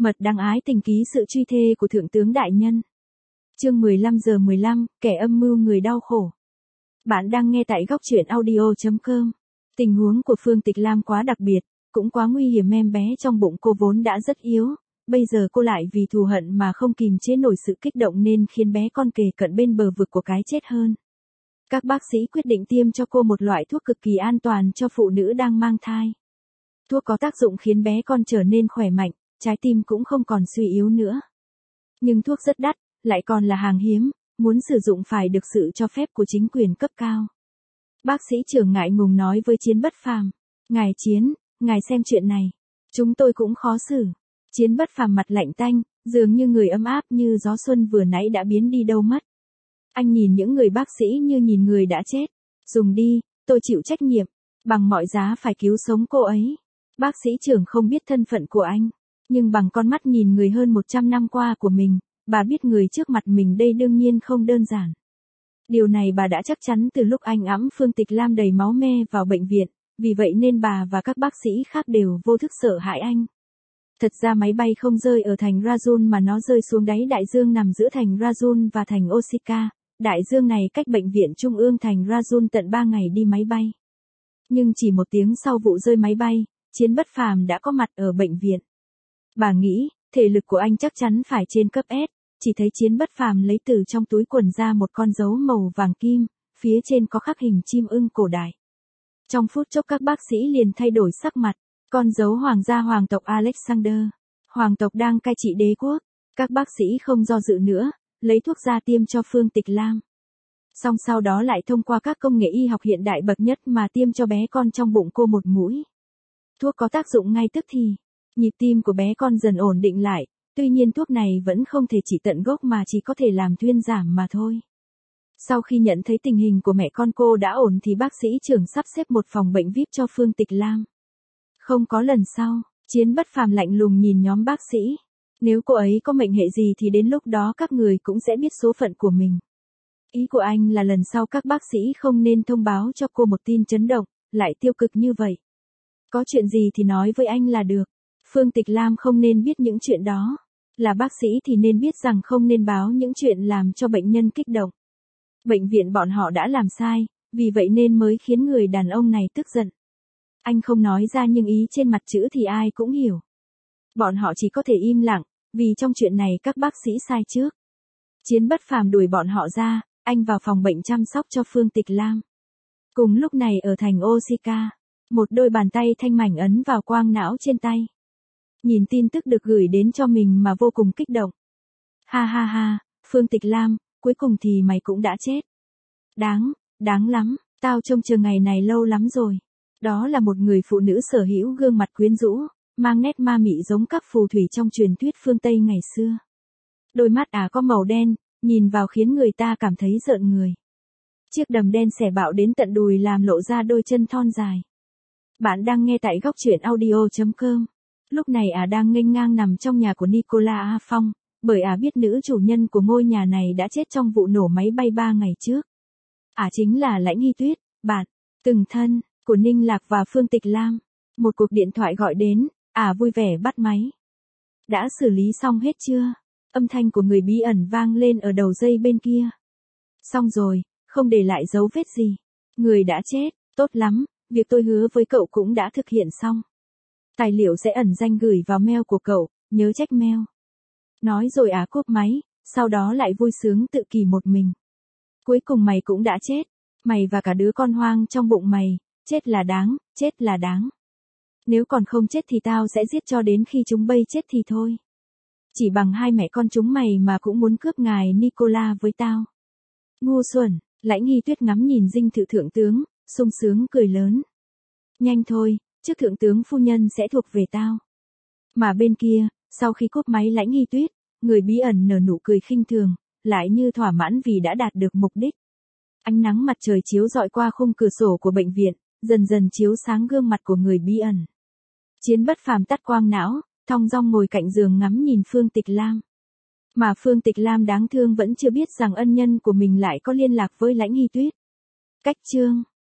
Mật đăng ái tình ký sự truy thê của Thượng tướng Đại Nhân. Chương 15:15, kẻ âm mưu người đau khổ. Bạn đang nghe tại góc truyện audio.com. Tình huống của Phương Tịch Lam quá đặc biệt, cũng quá nguy hiểm. Em bé trong bụng cô vốn đã rất yếu, bây giờ cô lại vì thù hận mà không kìm chế nổi sự kích động nên khiến bé con kề cận bên bờ vực của cái chết hơn. Các bác sĩ quyết định tiêm cho cô một loại thuốc cực kỳ an toàn cho phụ nữ đang mang thai. Thuốc có tác dụng khiến bé con trở nên khỏe mạnh, trái tim cũng không còn suy yếu nữa. Nhưng thuốc rất đắt, lại còn là hàng hiếm, muốn sử dụng phải được sự cho phép của chính quyền cấp cao. Bác sĩ trưởng ngại ngùng nói với Chiến Bất Phàm, "Ngài Chiến, ngài xem chuyện này. Chúng tôi cũng khó xử." Chiến Bất Phàm mặt lạnh tanh, dường như người ấm áp như gió xuân vừa nãy đã biến đi đâu mất. Anh nhìn những người bác sĩ như nhìn người đã chết. "Dùng đi, tôi chịu trách nhiệm, bằng mọi giá phải cứu sống cô ấy." Bác sĩ trưởng không biết thân phận của anh, nhưng bằng con mắt nhìn người hơn 100 năm qua của mình, bà biết người trước mặt mình đây đương nhiên không đơn giản. Điều này bà đã chắc chắn từ lúc anh ẵm Phương Tịch Lam đầy máu me vào bệnh viện, vì vậy nên bà và các bác sĩ khác đều vô thức sợ hãi anh. Thật ra máy bay không rơi ở thành Rajun mà nó rơi xuống đáy đại dương nằm giữa thành Rajun và thành Osaka. Đại dương này cách bệnh viện trung ương thành Rajun tận 3 ngày đi máy bay. Nhưng chỉ 1 tiếng sau vụ rơi máy bay, Chiến Bất Phàm đã có mặt ở bệnh viện. Bà nghĩ, thể lực của anh chắc chắn phải trên cấp S, chỉ thấy Chiến Bất Phàm lấy từ trong túi quần ra một con dấu màu vàng kim, phía trên có khắc hình chim ưng cổ đại. Trong phút chốc các bác sĩ liền thay đổi sắc mặt, con dấu hoàng gia hoàng tộc Alexander, hoàng tộc đang cai trị đế quốc. Các bác sĩ không do dự nữa, lấy thuốc ra tiêm cho Phương Tịch Lam. Xong sau đó lại thông qua các công nghệ y học hiện đại bậc nhất mà tiêm cho bé con trong bụng cô một mũi. Thuốc có tác dụng ngay tức thì, nhịp tim của bé con dần ổn định lại, tuy nhiên thuốc này vẫn không thể trị tận gốc mà chỉ có thể làm thuyên giảm mà thôi. Sau khi nhận thấy tình hình của mẹ con cô đã ổn thì bác sĩ trưởng sắp xếp một phòng bệnh VIP cho Phương Tịch Lam. Không có lần sau, Chiến Bất Phàm lạnh lùng nhìn nhóm bác sĩ. Nếu cô ấy có mệnh hệ gì thì đến lúc đó các người cũng sẽ biết số phận của mình. Ý của anh là lần sau các bác sĩ không nên thông báo cho cô một tin chấn động, lại tiêu cực như vậy. Có chuyện gì thì nói với anh là được. Phương Tịch Lam không nên biết những chuyện đó. Là bác sĩ thì nên biết rằng không nên báo những chuyện làm cho bệnh nhân kích động. Bệnh viện bọn họ đã làm sai, vì vậy nên mới khiến người đàn ông này tức giận. Anh không nói ra nhưng ý trên mặt chữ thì ai cũng hiểu. Bọn họ chỉ có thể im lặng, vì trong chuyện này các bác sĩ sai trước. Chiến Bất Phàm đuổi bọn họ ra, anh vào phòng bệnh chăm sóc cho Phương Tịch Lam. Cùng lúc này ở thành Osaka, một đôi bàn tay thanh mảnh ấn vào quang não trên tay. Nhìn tin tức được gửi đến cho mình mà vô cùng kích động. Ha ha ha, Phương Tịch Lam, cuối cùng thì mày cũng đã chết. Đáng lắm, tao trông chờ ngày này lâu lắm rồi. Đó là một người phụ nữ sở hữu gương mặt quyến rũ, mang nét ma mị giống các phù thủy trong truyền thuyết phương Tây ngày xưa. Đôi mắt có màu đen, nhìn vào khiến người ta cảm thấy rợn người. Chiếc đầm đen xẻ bạo đến tận đùi làm lộ ra đôi chân thon dài. Bạn đang nghe tại góc truyện audio.com. Lúc này đang nghênh ngang nằm trong nhà của Nicolas A. Phong, bởi biết nữ chủ nhân của ngôi nhà này đã chết trong vụ nổ máy bay 3 ngày trước. Chính là Lãnh Hy Tuyết, bạn, từng thân, của Ninh Lạc và Phương Tịch Lam. Một cuộc điện thoại gọi đến, vui vẻ bắt máy. Đã xử lý xong hết chưa? Âm thanh của người bí ẩn vang lên ở đầu dây bên kia. Xong rồi, không để lại dấu vết gì. Người đã chết, tốt lắm, việc tôi hứa với cậu cũng đã thực hiện xong. Tài liệu sẽ ẩn danh gửi vào mail của cậu, nhớ check mail. Nói rồi cúp máy, sau đó lại vui sướng tự kỷ một mình. Cuối cùng mày cũng đã chết, mày và cả đứa con hoang trong bụng mày, chết là đáng. Nếu còn không chết thì tao sẽ giết cho đến khi chúng bay chết thì thôi. Chỉ bằng hai mẹ con chúng mày mà cũng muốn cướp ngài Nicolas với tao. Ngu xuẩn, Lãnh Hy Tuyết ngắm nhìn dinh thự thượng tướng, sung sướng cười lớn. Nhanh thôi, chức thượng tướng phu nhân sẽ thuộc về tao. Mà bên kia, sau khi cúp máy Lãnh Hy Tuyết, người bí ẩn nở nụ cười khinh thường, lại như thỏa mãn vì đã đạt được mục đích. Ánh nắng mặt trời chiếu rọi qua khung cửa sổ của bệnh viện, dần dần chiếu sáng gương mặt của người bí ẩn. Chiến Bất Phàm tắt quang não, thong dong ngồi cạnh giường ngắm nhìn Phương Tịch Lam. Mà Phương Tịch Lam đáng thương vẫn chưa biết rằng ân nhân của mình lại có liên lạc với Lãnh Hy Tuyết. Cách chương